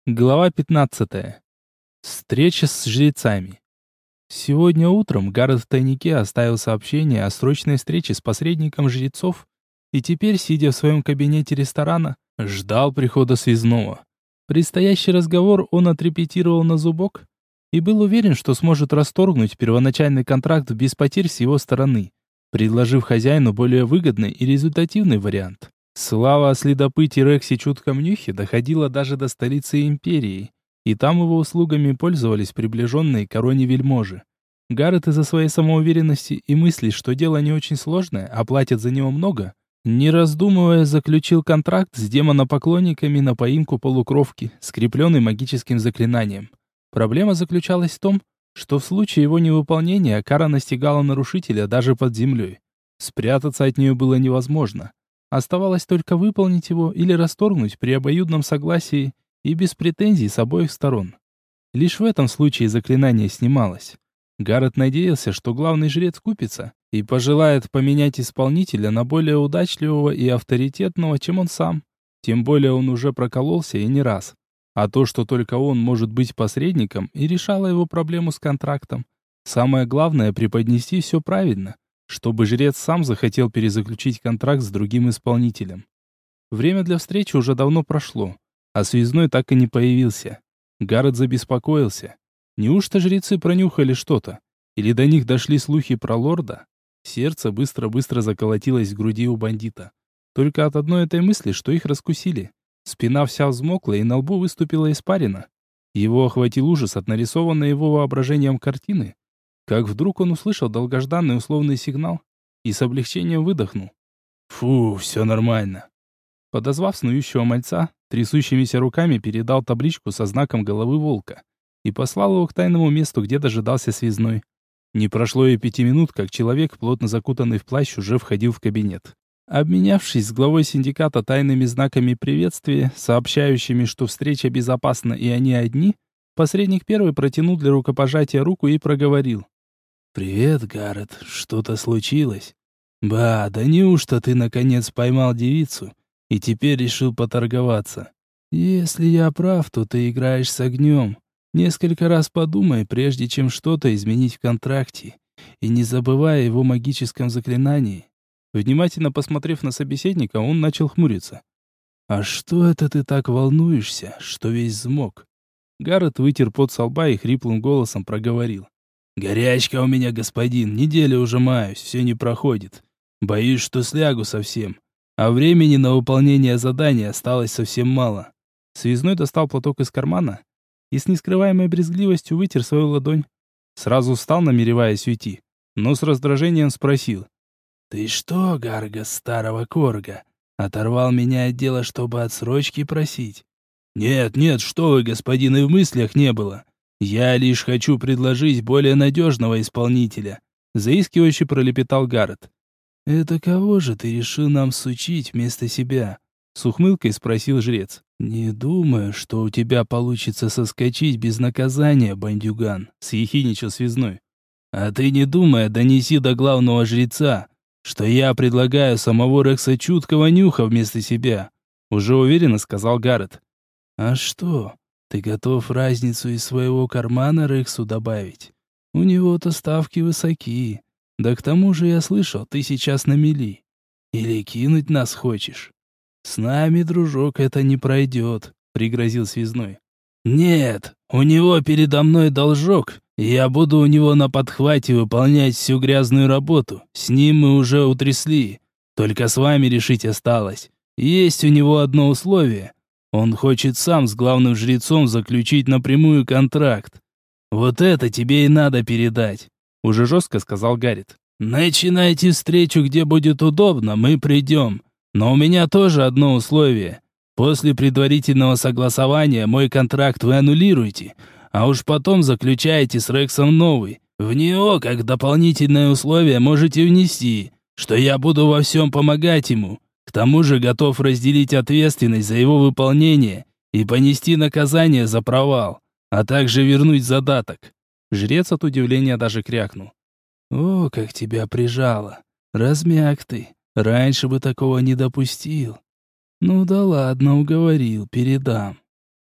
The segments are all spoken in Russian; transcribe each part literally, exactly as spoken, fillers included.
Глава пятнадцатая. Встреча с жрецами. Сегодня утром Гаррет в тайнике оставил сообщение о срочной встрече с посредником жрецов и теперь, сидя в своем кабинете ресторана, ждал прихода связного. Предстоящий разговор он отрепетировал на зубок и был уверен, что сможет расторгнуть первоначальный контракт без потерь с его стороны, предложив хозяину более выгодный и результативный вариант. Слава о следопыте Рексе чутком нюхе доходила даже до столицы империи, и там его услугами пользовались приближенные к короне вельможи. Гаррет из-за своей самоуверенности и мысли, что дело не очень сложное, а платят за него много, не раздумывая заключил контракт с демонопоклонниками на поимку полукровки, скрепленный магическим заклинанием. Проблема заключалась в том, что в случае его невыполнения кара настигала нарушителя даже под землей. Спрятаться от нее было невозможно. Оставалось только выполнить его или расторгнуть при обоюдном согласии и без претензий с обоих сторон. Лишь в этом случае заклинание снималось. Гаррет надеялся, что главный жрец купится и пожелает поменять исполнителя на более удачливого и авторитетного, чем он сам. Тем более он уже прокололся и не раз. А то, что только он может быть посредником, и решало его проблему с контрактом. Самое главное — преподнести все правильно, чтобы жрец сам захотел перезаключить контракт с другим исполнителем. Время для встречи уже давно прошло, а связной так и не появился. Гаррет забеспокоился. Неужто жрецы пронюхали что-то? Или до них дошли слухи про лорда? Сердце быстро-быстро заколотилось в груди у бандита. Только от одной этой мысли, что их раскусили. Спина вся взмокла, и на лбу выступила испарина. Его охватил ужас от нарисованной его воображением картины, как вдруг он услышал долгожданный условный сигнал и с облегчением выдохнул. «Фу, все нормально». Подозвав снующего мальца, трясущимися руками передал табличку со знаком головы волка и послал его к тайному месту, где дожидался связной. Не прошло и пяти минут, как человек, плотно закутанный в плащ, уже входил в кабинет. Обменявшись с главой синдиката тайными знаками приветствия, сообщающими, что встреча безопасна и они одни, посредник первый протянул для рукопожатия руку и проговорил. «Привет, Гаррет. Что-то случилось?» «Ба, да неужто ты наконец поймал девицу и теперь решил поторговаться? Если я прав, то ты играешь с огнем. Несколько раз подумай, прежде чем что-то изменить в контракте, и не забывай о его магическом заклинании». Внимательно посмотрев на собеседника, он начал хмуриться. «А что это ты так волнуешься, что весь взмок?» Гаррет вытер пот со лба и хриплым голосом проговорил. «Горячка у меня, господин, неделю уже маюсь, все не проходит. Боюсь, что слягу совсем. А времени на выполнение задания осталось совсем мало». Связной достал платок из кармана и с нескрываемой брезгливостью вытер свою ладонь. Сразу встал, намереваясь уйти, но с раздражением спросил. «Ты что, Гаргас старого корга, оторвал меня от дела, чтобы отсрочки просить?» «Нет, нет, что вы, господин, и в мыслях не было. Я лишь хочу предложить более надежного исполнителя», заискивающе пролепетал Гаррет. «Это кого же ты решил нам сучить вместо себя?» С ухмылкой спросил жрец. «Не думаю, что у тебя получится соскочить без наказания, бандюган», съехидничал связной. «А ты не думай, донеси до главного жреца, что я предлагаю самого Рекса чуткого нюха вместо себя», уже уверенно сказал Гаррет. «А что, ты готов разницу из своего кармана Рексу добавить? У него-то ставки высоки. Да к тому же я слышал, ты сейчас на мели. Или кинуть нас хочешь? С нами, дружок, это не пройдет», — пригрозил связной. «Нет, у него передо мной должок, и я буду у него на подхвате выполнять всю грязную работу. С ним мы уже утрясли. Только с вами решить осталось. Есть у него одно условие. Он хочет сам с главным жрецом заключить напрямую контракт. Вот это тебе и надо передать», — уже жестко сказал Гаррет. «Начинайте встречу, где будет удобно, мы придем. Но у меня тоже одно условие. После предварительного согласования мой контракт вы аннулируете, а уж потом заключаете с Рексом новый. В него, как дополнительное условие, можете внести, что я буду во всем помогать ему. К тому же готов разделить ответственность за его выполнение и понести наказание за провал, а также вернуть задаток». Жрец от удивления даже крякнул. «О, как тебя прижало! Размяк ты! Раньше бы такого не допустил. Ну да ладно, уговорил, передам.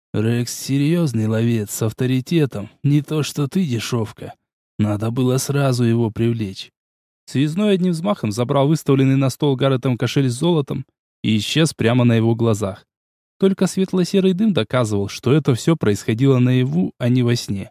Рекс серьезный ловец с авторитетом, не то что ты, дешевка. Надо было сразу его привлечь. Связной одним взмахом забрал выставленный на стол Гарретом кошель с золотом и исчез прямо на его глазах. Только светло-серый дым доказывал, что это все происходило наяву, а не во сне.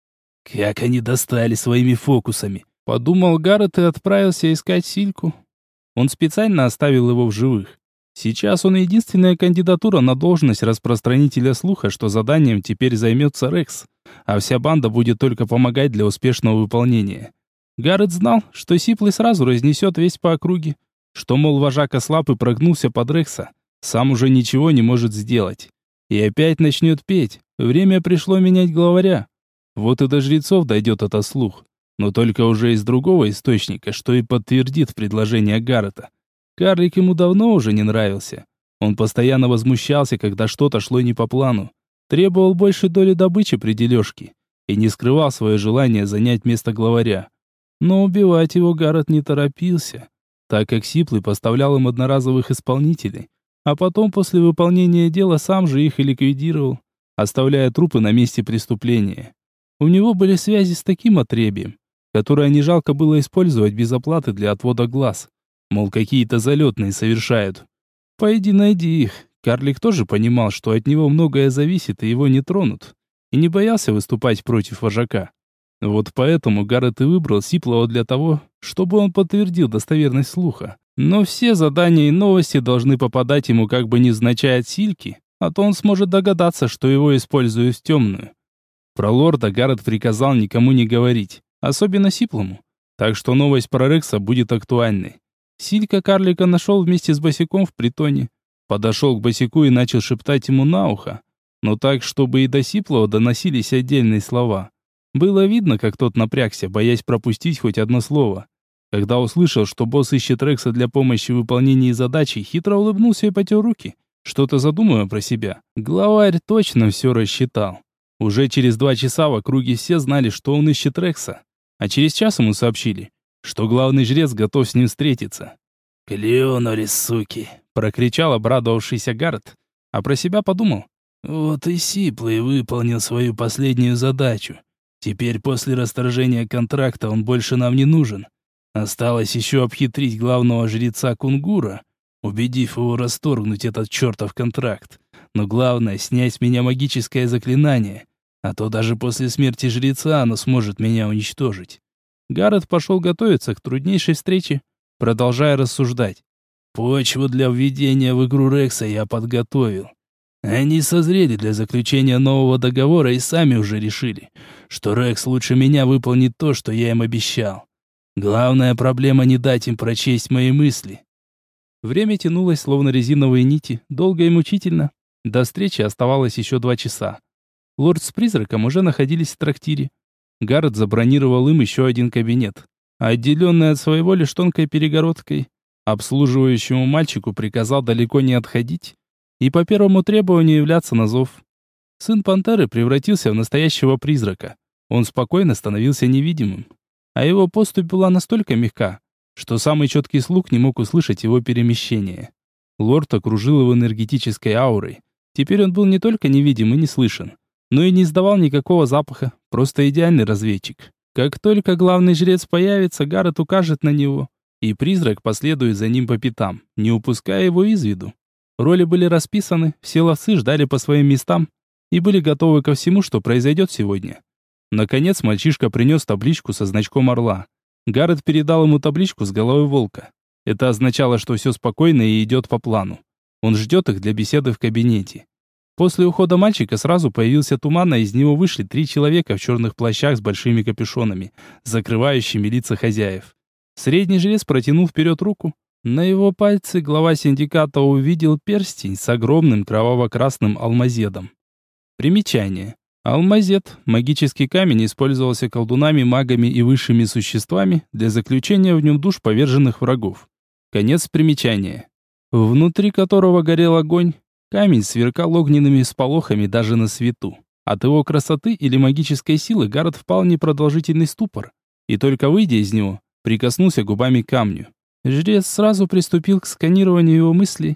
«Как они достали своими фокусами!» — подумал Гаррет и отправился искать Сильку. Он специально оставил его в живых. Сейчас он единственная кандидатура на должность распространителя слуха, что заданием теперь займется Рекс, а вся банда будет только помогать для успешного выполнения. Гаррет знал, что Сиплый сразу разнесет весь по округе, что, мол, вожак ослаб и прогнулся под Рекса, сам уже ничего не может сделать. И опять начнет петь. Время пришло менять главаря. Вот и до жрецов дойдет этот слух, но только уже из другого источника, что и подтвердит предложение Гаррета. Карлик ему давно уже не нравился. Он постоянно возмущался, когда что-то шло не по плану, требовал большей доли добычи при дележке и не скрывал свое желание занять место главаря. Но убивать его Гаррет не торопился, так как Сиплый поставлял им одноразовых исполнителей, а потом после выполнения дела сам же их и ликвидировал, оставляя трупы на месте преступления. У него были связи с таким отребием, которое не жалко было использовать без оплаты для отвода глаз. Мол, какие-то залетные совершают. Пойди найди их. Карлик тоже понимал, что от него многое зависит и его не тронут. И не боялся выступать против вожака. Вот поэтому Гаррет и выбрал Сиплого для того, чтобы он подтвердил достоверность слуха. Но все задания и новости должны попадать ему как бы невзначай от Сильки, а то он сможет догадаться, что его используют в темную. Про лорда Гаррет приказал никому не говорить, особенно Сиплому. Так что новость про Рекса будет актуальной. Силька карлика нашел вместе с босиком в притоне. Подошел к босику и начал шептать ему на ухо, но так, чтобы и до Сиплого доносились отдельные слова. Было видно, как тот напрягся, боясь пропустить хоть одно слово. Когда услышал, что босс ищет Рекса для помощи в выполнении задачи, хитро улыбнулся и потер руки, что-то задумывая про себя. Главарь точно все рассчитал. Уже через два часа в округе все знали, что он ищет Рекса, а через час ему сообщили, что главный жрец готов с ним встретиться. «Клюнули, суки!» — прокричал обрадовавшийся Гаррет, а про себя подумал. «Вот и Сиплый выполнил свою последнюю задачу. Теперь после расторжения контракта он больше нам не нужен. Осталось еще обхитрить главного жреца Кунгура, убедив его расторгнуть этот чертов контракт. Но главное — снять с меня магическое заклинание, а то даже после смерти жреца оно сможет меня уничтожить». Гаррет пошел готовиться к труднейшей встрече, продолжая рассуждать. «Почву для введения в игру Рекса я подготовил. Они созрели для заключения нового договора и сами уже решили, что Рекс лучше меня выполнит то, что я им обещал. Главная проблема — не дать им прочесть мои мысли». Время тянулось, словно резиновые нити, долго и мучительно. До встречи оставалось еще два часа. Лорд с призраком уже находились в трактире. Гаррет забронировал им еще один кабинет, отделенный от своего лишь тонкой перегородкой. Обслуживающему мальчику приказал далеко не отходить и по первому требованию являться на зов. Сын пантеры превратился в настоящего призрака. Он спокойно становился невидимым, а его поступь была настолько мягка, что самый четкий слух не мог услышать его перемещение. Лорд окружил его энергетической аурой. Теперь он был не только невидим и не слышен, но и не издавал никакого запаха, просто идеальный разведчик. Как только главный жрец появится, Гаррет укажет на него, и призрак последует за ним по пятам, не упуская его из виду. Роли были расписаны, все ловцы ждали по своим местам и были готовы ко всему, что произойдет сегодня. Наконец мальчишка принес табличку со значком орла. Гаррет передал ему табличку с головой волка. Это означало, что все спокойно и идет по плану. Он ждет их для беседы в кабинете. После ухода мальчика сразу появился туман, а из него вышли три человека в черных плащах с большими капюшонами, закрывающими лица хозяев. Средний жрец протянул вперед руку. На его пальце глава синдиката увидел перстень с огромным кроваво-красным алмазедом. Примечание. Алмазед, магический камень, использовался колдунами, магами и высшими существами для заключения в нем душ поверженных врагов. Конец примечания. Внутри которого горел огонь, камень сверкал огненными всполохами даже на свету. От его красоты или магической силы Гаррет впал в непродолжительный ступор, и только выйдя из него, прикоснулся губами к камню. Жрец сразу приступил к сканированию его мыслей,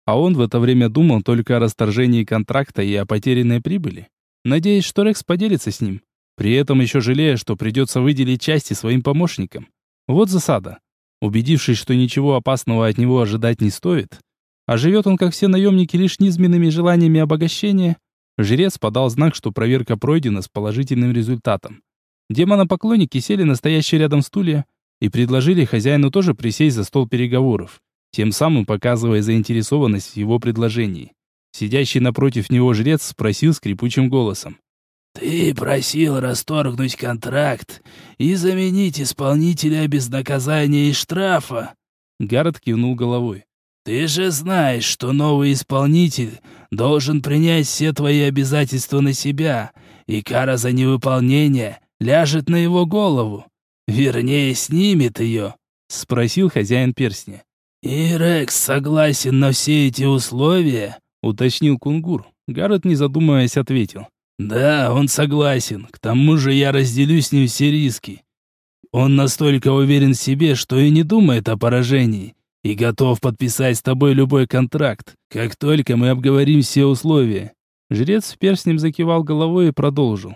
А он в это время думал только о расторжении контракта и о потерянной прибыли, надеясь, что Рекс поделится с ним, при этом еще жалея, что придется выделить части своим помощникам. Вот засада. Убедившись, что ничего опасного от него ожидать не стоит, а живет он, как все наемники, лишь низменными желаниями обогащения, жрец подал знак, что проверка пройдена с положительным результатом. Демонопоклонники сели на стоящие рядом стулья и предложили хозяину тоже присесть за стол переговоров, тем самым показывая заинтересованность в его предложении. Сидящий напротив него жрец спросил скрипучим голосом: «Ты просил расторгнуть контракт и заменить исполнителя без наказания и штрафа?» Гаррет кивнул головой. «Ты же знаешь, что новый исполнитель должен принять все твои обязательства на себя, и кара за невыполнение ляжет на его голову. Вернее, снимет ее», — спросил хозяин перстня. «И Рекс согласен на все эти условия?» — уточнил Кунгур. Гаррет, не задумываясь, ответил: «Да, он согласен. К тому же я разделю с ним все риски. Он настолько уверен в себе, что и не думает о поражении, и готов подписать с тобой любой контракт, как только мы обговорим все условия». Жрец перстнем закивал головой и продолжил: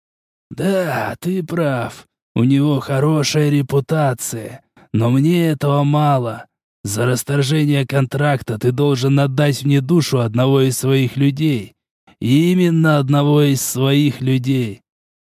«Да, ты прав. У него хорошая репутация, но мне этого мало. За расторжение контракта ты должен отдать мне душу одного из своих людей. Именно одного из своих людей».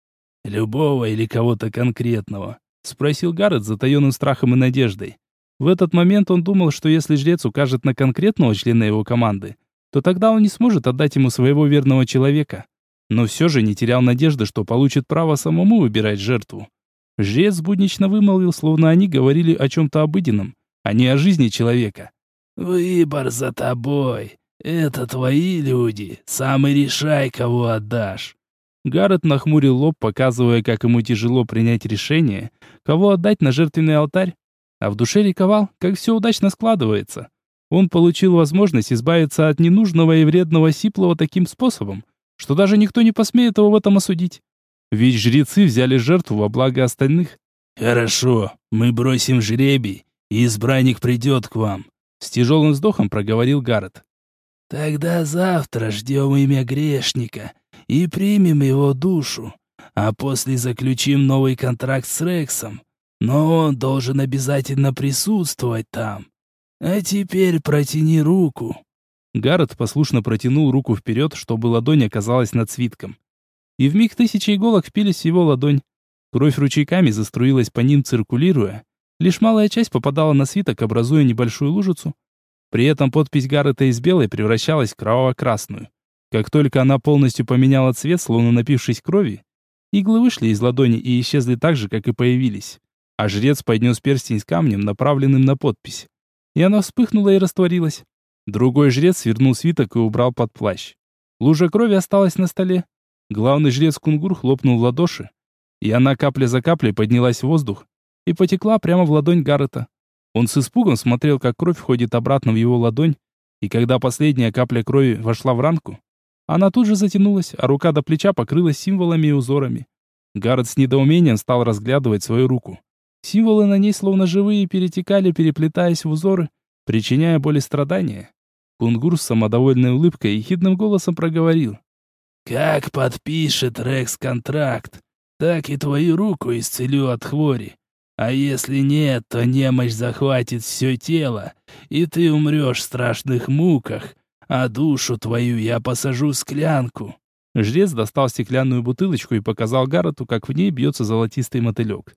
«Любого или кого-то конкретного?» — спросил Гаррет с затаенным страхом и надеждой. В этот момент он думал, что если жрец укажет на конкретного члена его команды, то тогда он не сможет отдать ему своего верного человека. Но все же не терял надежды, что получит право самому выбирать жертву. Жрец буднично вымолвил, словно они говорили о чем-то обыденном, а не о жизни человека: «Выбор за тобой. Это твои люди. Сам и решай, кого отдашь». Гаррет нахмурил лоб, показывая, как ему тяжело принять решение, кого отдать на жертвенный алтарь, а в душе ликовал, как все удачно складывается. Он получил возможность избавиться от ненужного и вредного Сиплова таким способом, что даже никто не посмеет его в этом осудить. Ведь жрецы взяли жертву во благо остальных. «Хорошо, мы бросим жребий, и избранник придет к вам», — с тяжелым вздохом проговорил Гаррет. «Тогда завтра ждем имя грешника и примем его душу, а после заключим новый контракт с Рексом. Но он должен обязательно присутствовать там. А теперь протяни руку». Гаррет послушно протянул руку вперед, чтобы ладонь оказалась над свитком. И вмиг тысячи иголок впились в его ладонь. Кровь ручейками заструилась по ним, циркулируя. Лишь малая часть попадала на свиток, образуя небольшую лужицу. При этом подпись Гаррета из белой превращалась в кроваво-красную. Как только она полностью поменяла цвет, словно напившись крови, иглы вышли из ладони и исчезли так же, как и появились. А жрец поднес перстень с камнем, направленным на подпись. И она вспыхнула и растворилась. Другой жрец свернул свиток и убрал под плащ. Лужа крови осталась на столе. Главный жрец Кунгур хлопнул в ладоши, и она капля за каплей поднялась в воздух и потекла прямо в ладонь Гаррета. Он с испугом смотрел, как кровь входит обратно в его ладонь, и когда последняя капля крови вошла в ранку, она тут же затянулась, а рука до плеча покрылась символами и узорами. Гаррет с недоумением стал разглядывать свою руку. Символы на ней словно живые перетекали, переплетаясь в узоры, причиняя боль и страдания. Кунгур с самодовольной улыбкой и ехидным голосом проговорил: «Как подпишет Рекс контракт, так и твою руку исцелю от хвори. А если нет, то немощь захватит все тело, и ты умрешь в страшных муках, а душу твою я посажу в склянку». Жрец достал стеклянную бутылочку и показал Гаррету, как в ней бьется золотистый мотылек.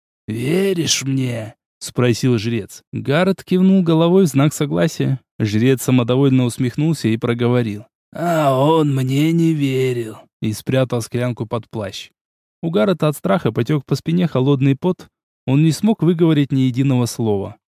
«Веришь мне?» — спросил жрец. Гаррет кивнул головой в знак согласия. Жрец самодовольно усмехнулся и проговорил: «А он мне не верил», и спрятал склянку под плащ. У Гаррета от страха потек по спине холодный пот. Он не смог выговорить ни единого слова.